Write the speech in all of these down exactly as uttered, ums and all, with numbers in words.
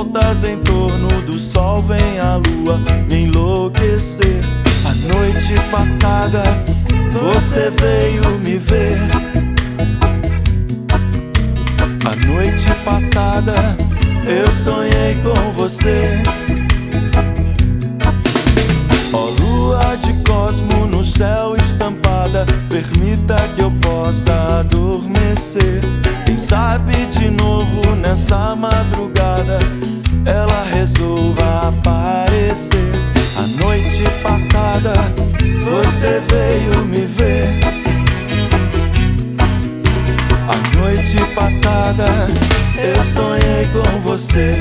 voltas em torno do sol, vem a lua me enlouquecer. A noite passada você veio me ver. A noite passada eu sonhei com você. Ó lua de cosmo no céu estampada, permita que eu possa adormecer. Quem sabe de novo nessa madrugada ela resolva aparecer. A noite passada você veio me ver. A noite passada eu sonhei com você.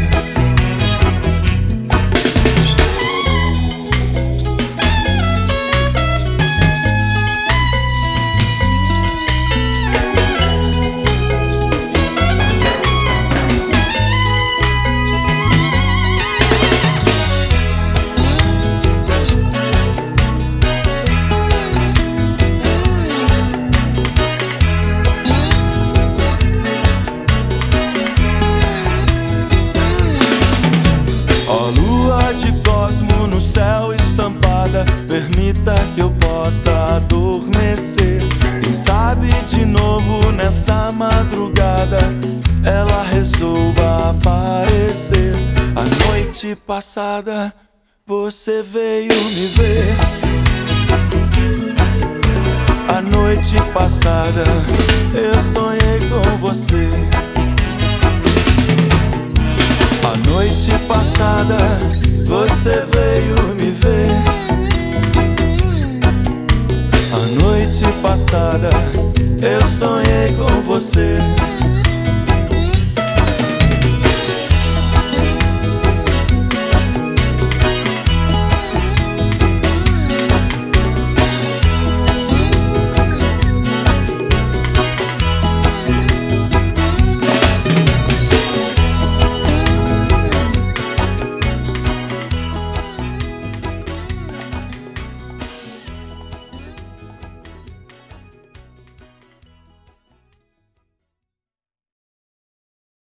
Permita que eu possa adormecer. Quem sabe de novo nessa madrugada ela resolva aparecer. A noite passada você veio me ver. A noite passada eu sonhei com você. A noite passada você veio me ver. A noite passada eu sonhei com você.